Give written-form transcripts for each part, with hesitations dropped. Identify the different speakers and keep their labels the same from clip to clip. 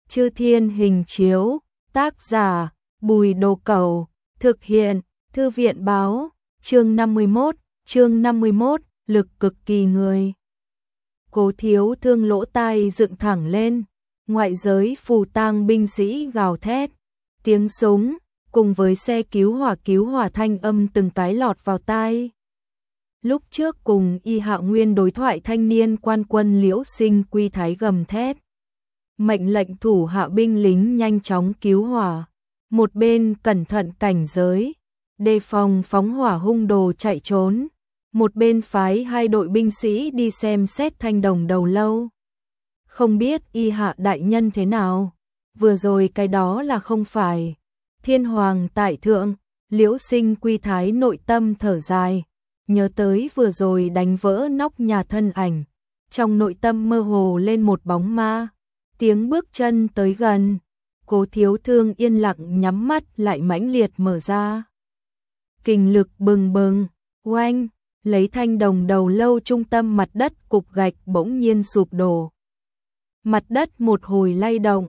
Speaker 1: Chư Thiên Hình Chiếu, tác giả Bùi Đồ Cẩu, thực hiện Thư viện Báo, chương 51, lực cực kỳ người. Cố Thiếu Thương lỗ tai dựng thẳng lên, ngoại giới phù tang binh sĩ gào thét, tiếng súng cùng với xe cứu hỏa thanh âm từng cái lọt vào tai. Lúc trước cùng Y Hạ Nguyên đối thoại, thanh niên quan quân Liễu Sinh Quy Thái gầm thét, mệnh lệnh thủ hạ binh lính nhanh chóng cứu hỏa, một bên cẩn thận cảnh giới, đề phòng phóng hỏa hung đồ chạy trốn, một bên phái 2 đội binh sĩ đi xem xét thanh đồng đầu lâu. Không biết Y Hạ đại nhân thế nào, vừa rồi cái đó là không phải Thiên Hoàng tại thượng. Liễu Sinh Quy Thái nội tâm thở dài, nhớ tới vừa rồi đánh vỡ nóc nhà thân ảnh, trong nội tâm mơ hồ lên một bóng ma. Tiếng bước chân tới gần, Cố Thiếu Thương yên lặng nhắm mắt lại mãnh liệt mở ra. Kình lực bừng bừng, oanh, lấy thanh đồng đầu lâu trung tâm mặt đất cục gạch bỗng nhiên sụp đổ. Mặt đất một hồi lay động,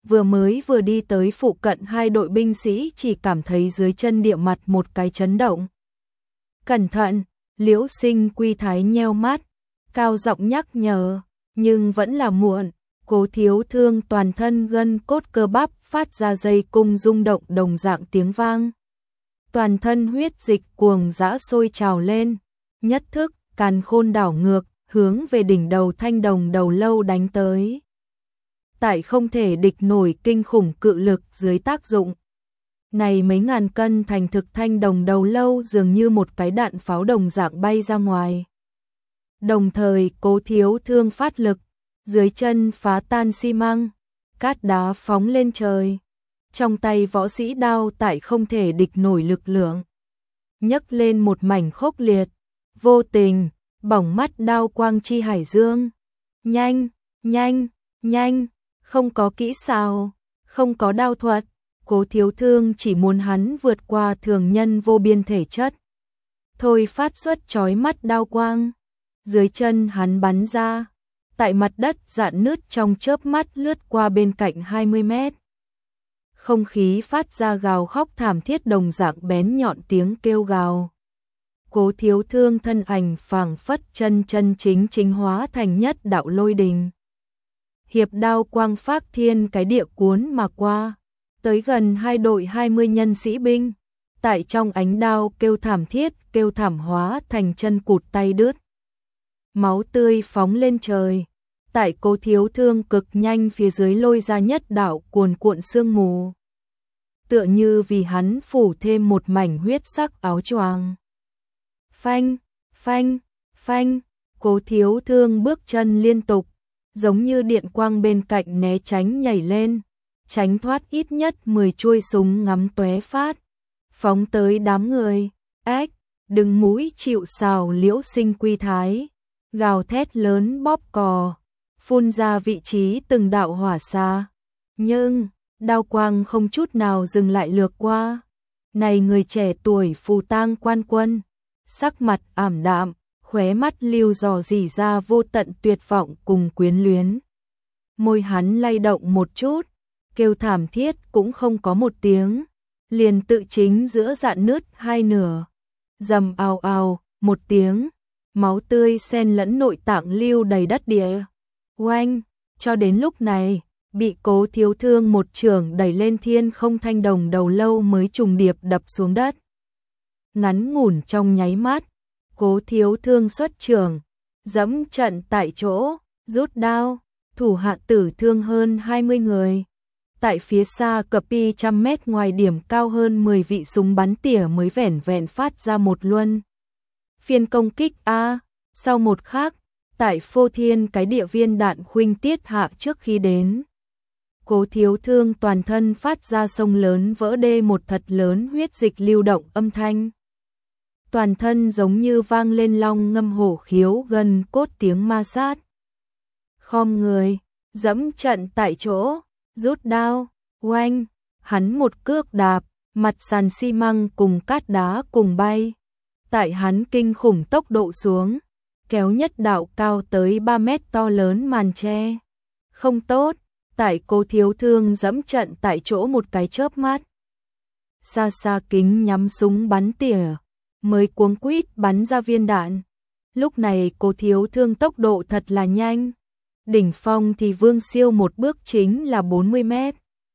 Speaker 1: vừa đi tới phụ cận 2 đội binh sĩ chỉ cảm thấy dưới chân địa mặt một cái chấn động. Cẩn thận, Liễu Sinh Quy Thái nheo mắt, cao giọng nhắc nhở, nhưng vẫn là muộn. Cố Thiếu Thương toàn thân gân cốt cơ bắp phát ra dây cung rung động đồng dạng tiếng vang. Toàn thân huyết dịch cuồng dã sôi trào lên, nhất thức càn khôn đảo ngược, hướng về đỉnh đầu thanh đồng đầu lâu đánh tới. Tại không thể địch nổi kinh khủng cự lực dưới tác dụng này, mấy ngàn cân thành thực thanh đồng đầu lâu dường như một cái đạn pháo đồng dạng bay ra ngoài. Đồng thời Cố Thiếu Thương phát lực, dưới chân phá tan xi măng, cát đá phóng lên trời. Trong tay võ sĩ đao tại không thể địch nổi lực lượng, nhấc lên một mảnh khốc liệt, vô tình, bỏng mắt đao quang chi hải dương. Nhanh, nhanh, nhanh, không có kỹ xảo, không có đao thuật, Cố Thiếu Thương chỉ muốn hắn vượt qua thường nhân vô biên thể chất. Thôi phát xuất chói mắt đao quang, dưới chân hắn bắn ra, tại mặt đất rạn nứt trong chớp mắt lướt qua bên cạnh 20 mét. Không khí phát ra gào khóc thảm thiết đồng dạng bén nhọn tiếng kêu gào. Cố Thiếu Thương thân ảnh phảng phất chân chính hóa thành nhất đạo lôi đình. Hiệp đao quang phác thiên cái địa cuốn mà qua, tới gần 2 đội 20 nhân sĩ binh, tại trong ánh đao kêu thảm thiết, kêu thảm hóa thành chân cụt tay đứt. Máu tươi phóng lên trời, tại Cố Thiếu Thương cực nhanh phía dưới lôi ra nhất đạo cuồn cuộn sương mù, tựa như vì hắn phủ thêm một mảnh huyết sắc áo choàng. Phanh, phanh, phanh, Cố Thiếu Thương bước chân liên tục, giống như điện quang bên cạnh né tránh nhảy lên, tránh thoát ít nhất 10 chuôi súng ngắm tóe phát, phóng tới đám người. Ách, đừng mũi chịu sào Liễu Sinh Quy Thái, gào thét lớn bóp cò, phun ra vị trí từng đạo hỏa xa. Nhưng đao quang không chút nào dừng lại lướt qua. Này người trẻ tuổi phù tang quan quân, sắc mặt ảm đạm, khóe mắt lưu dò dỉ ra vô tận tuyệt vọng cùng quyến luyến. Môi hắn lay động một chút, kêu thảm thiết cũng không có một tiếng, liền tự chính giữa rạn nứt 2 nửa. Rầm ào ào, một tiếng, máu tươi xen lẫn nội tạng lưu đầy đất địa. Oanh, cho đến lúc này, bị Cố Thiếu Thương một chưởng đẩy lên thiên không, thanh đồng đầu lâu mới trùng điệp đập xuống đất. Ngắn ngủn trong nháy mắt, Cố Thiếu Thương xuất chưởng, dẫm trận tại chỗ, rút đao, thủ hạ tử thương hơn 20 người. Tại phía xa cập y 100 mét ngoài điểm cao hơn 10 vị súng bắn tỉa mới vẻn vẹn phát ra một luân phiên công kích a. Sau một khắc, tại phô thiên cái địa viên đạn khuynh tiết hạ trước khi đến, Cố Thiếu Thương toàn thân phát ra sông lớn vỡ đê một thật lớn huyết dịch lưu động âm thanh. Toàn thân giống như vang lên long ngâm hổ khiếu gần cốt tiếng ma sát. Khom người, dẫm trận tại chỗ, rút đao, oanh, hắn một cước đạp, mặt sàn xi măng cùng cát đá cùng bay. Tại hắn kinh khủng tốc độ xuống, kéo nhất đạo cao tới 3 mét to lớn màn tre. Không tốt, Tại Cố Thiếu Thương dẫm trận tại chỗ một cái chớp mắt. Xa xa kính nhắm súng bắn tỉa, mới cuống quýt bắn ra viên đạn. Lúc này Cố Thiếu Thương tốc độ thật là nhanh. Đỉnh phong thì Vương Siêu một bước chính là 40 mét.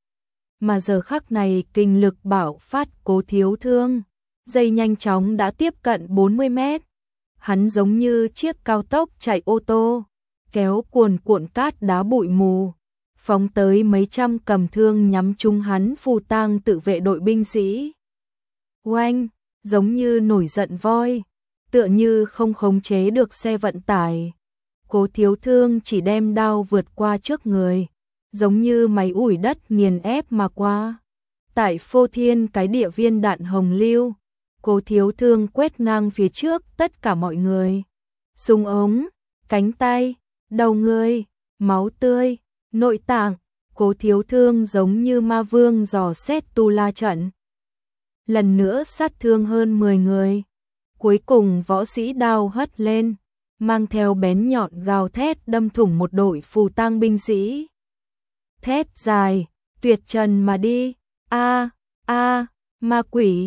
Speaker 1: Mà giờ khắc này kinh lực bạo phát Cố Thiếu Thương, dây nhanh chóng đã tiếp cận 40 mét. Hắn giống như chiếc cao tốc chạy ô tô, kéo cuồn cuộn cát đá bụi mù, phóng tới mấy trăm cầm thương nhắm trúng hắn phù tang tự vệ đội binh sĩ. Oanh, giống như nổi giận voi, tựa như không khống chế được xe vận tải. Cố Thiếu Thương chỉ đem đao vượt qua trước người, giống như máy ủi đất nghiền ép mà qua. Tại phô thiên cái địa viên đạn hồng lưu, Cố Thiếu Thương quét ngang phía trước tất cả mọi người. Súng ống, cánh tay, đầu người, máu tươi, nội tạng, Cố Thiếu Thương giống như ma vương dò xét tu la trận. Lần nữa sát thương hơn 10 người. Cuối cùng võ sĩ đao hất lên, mang theo bén nhọn gào thét đâm thủng một đội phù tang binh sĩ. Thét dài, tuyệt trần mà đi. A, ma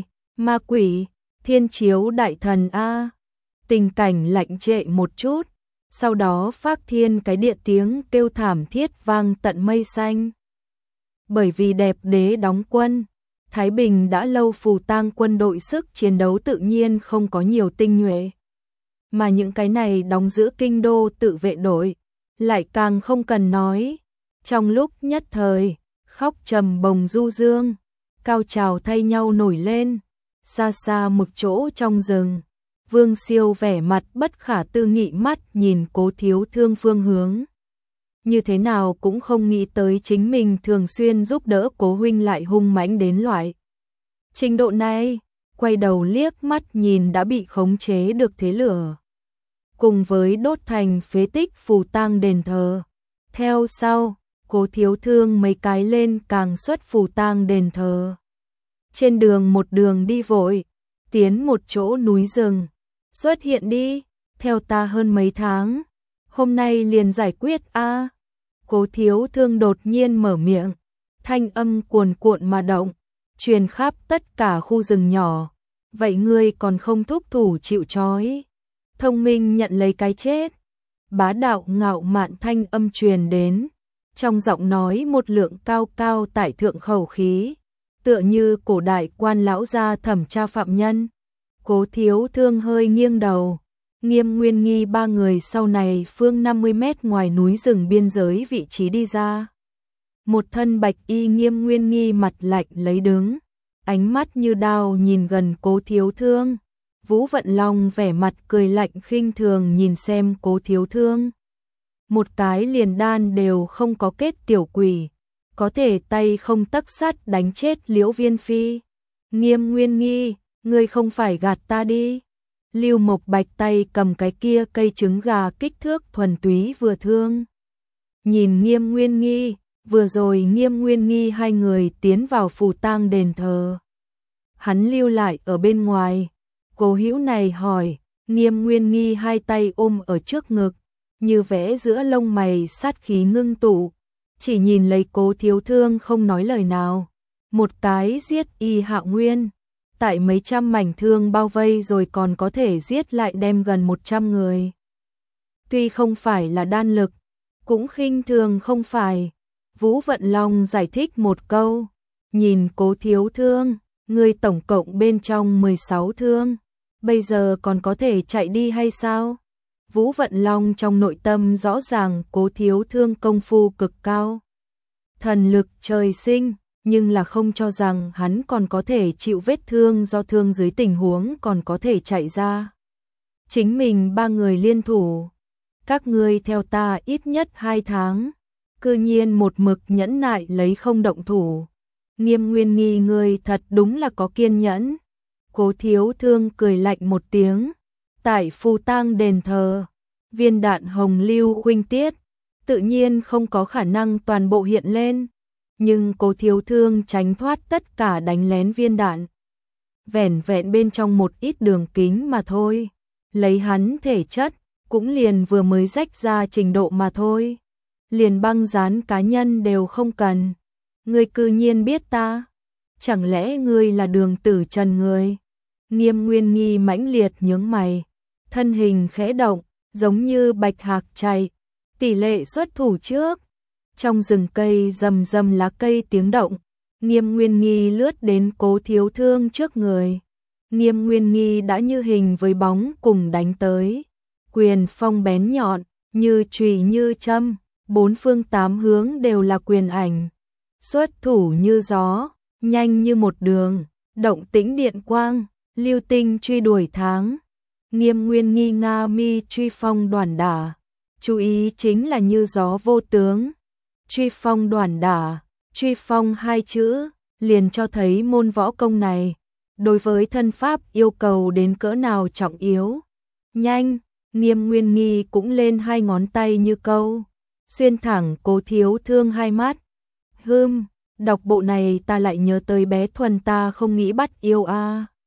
Speaker 1: quỷ, thiên chiếu đại thần a. Tình cảnh lạnh trệ một chút, sau đó phác thiên cái địa tiếng kêu thảm thiết vang tận mây xanh. Bởi vì đẹp đế đóng quân, Thái Bình đã lâu phù tang quân đội sức chiến đấu tự nhiên không có nhiều tinh nhuệ. Mà những cái này đóng giữ kinh đô tự vệ đội, lại càng không cần nói. Trong lúc nhất thời, khóc trầm bồng du dương, cao trào thay nhau nổi lên. Xa xa một chỗ trong rừng, Vương Siêu vẻ mặt bất khả tư nghị mắt nhìn Cố Thiếu Thương phương hướng. Như thế nào cũng không nghĩ tới chính mình thường xuyên giúp đỡ Cố huynh lại hung mãnh đến loại trình độ này. Quay đầu liếc mắt nhìn đã bị khống chế được thế lửa, cùng với đốt thành phế tích phù tang đền thờ. Theo sau, Cố Thiếu Thương mấy cái lên càng xuất phù tang đền thờ. Trên đường một đường đi vội, tiến một chỗ núi rừng. Xuất hiện đi, theo ta hơn mấy tháng, hôm nay liền giải quyết a. Cố Thiếu Thương đột nhiên mở miệng, thanh âm cuồn cuộn mà động, truyền khắp tất cả khu rừng nhỏ. Vậy ngươi còn không thúc thủ chịu trói, thông minh nhận lấy cái chết. Bá đạo ngạo mạn thanh âm truyền đến, trong giọng nói một lượng cao cao tại thượng khẩu khí, tựa như cổ đại quan lão gia thẩm tra phạm nhân. Cố Thiếu Thương hơi nghiêng đầu, Nghiêm Nguyên Nghi ba người sau này phương 50 mét ngoài núi rừng biên giới vị trí đi ra. Một thân bạch y Nghiêm Nguyên Nghi mặt lạnh lấy đứng, ánh mắt như đao nhìn gần Cố Thiếu Thương. Vũ Vận Long vẻ mặt cười lạnh khinh thường nhìn xem Cố Thiếu Thương. Một cái liền đan đều không có kết tiểu quỷ, có thể tay không tấc sắt đánh chết Liễu Viên Phi. Nghiêm Nguyên Nghi, ngươi không phải gạt ta đi. Lưu Mộc Bạch tay cầm cái kia cây trứng gà kích thước thuần túy vừa thương. Nhìn Nghiêm Nguyên Nghi, vừa rồi Nghiêm Nguyên Nghi hai người tiến vào phù tang đền thờ. Hắn lưu lại ở bên ngoài. Cố hữu này hỏi, Nghiêm Nguyên Nghi hai tay ôm ở trước ngực, như vẽ giữa lông mày sát khí ngưng tụ, chỉ nhìn lấy Cố Thiếu Thương không nói lời nào. Một cái giết Y Hạo Nguyên, tại mấy trăm mảnh thương bao vây rồi còn có thể giết lại đem gần 100 người. Tuy không phải là đan lực, cũng khinh thường không phải. Vũ Vận Long giải thích một câu, nhìn Cố Thiếu Thương, ngươi tổng cộng bên trong 16 thương, bây giờ còn có thể chạy đi hay sao? Vũ Vận Long trong nội tâm rõ ràng Cố Thiếu Thương công phu cực cao, thần lực trời sinh, nhưng là không cho rằng hắn còn có thể chịu vết thương do thương dưới tình huống còn có thể chạy ra. Chính mình ba người liên thủ, các ngươi theo ta ít nhất 2 tháng, cư nhiên một mực nhẫn nại lấy không động thủ. Nghiêm Nguyên Nghi ngươi thật đúng là có kiên nhẫn. Cố Thiếu Thương cười lạnh một tiếng, tại phù tang đền thờ, viên đạn hồng lưu huynh tiết, tự nhiên không có khả năng toàn bộ hiện lên, nhưng Cố Thiếu Thương tránh thoát tất cả đánh lén viên đạn. Vẻn vẹn bên trong một ít đường kính mà thôi, lấy hắn thể chất, cũng liền vừa mới rách ra trình độ mà thôi. liền băng dán cá nhân đều không cần. Ngươi cư nhiên biết ta? Chẳng lẽ ngươi là Đường Tử Trần người? Nghiêm Nguyên Nghi mãnh liệt nhướng mày, thân hình khẽ động, giống như bạch hạc chạy, tỷ lệ xuất thủ trước. Trong rừng cây rầm rầm lá cây tiếng động, Nghiêm Nguyên Nghi lướt đến Cố Thiếu Thương trước người. Nghiêm Nguyên Nghi đã như hình với bóng cùng đánh tới. Quyền phong bén nhọn, như chùy như châm, bốn phương tám hướng đều là quyền ảnh. Xuất thủ như gió, nhanh như một đường, động tĩnh điện quang, lưu tinh truy đuổi tháng. Nghiêm Nguyên Nghi nga mi truy phong đoản đả, chú ý chính là như gió vô tướng. Truy phong đoản đả, truy phong hai chữ, liền cho thấy môn võ công này, đối với thân pháp yêu cầu đến cỡ nào trọng yếu. Nhanh, Nghiêm Nguyên Nghi cũng lên hai ngón tay như câu, xuyên thẳng Cố Thiếu Thương hai mắt. Đọc bộ này ta lại nhớ tới bé Thuần ta không nghĩ bắt yêu a.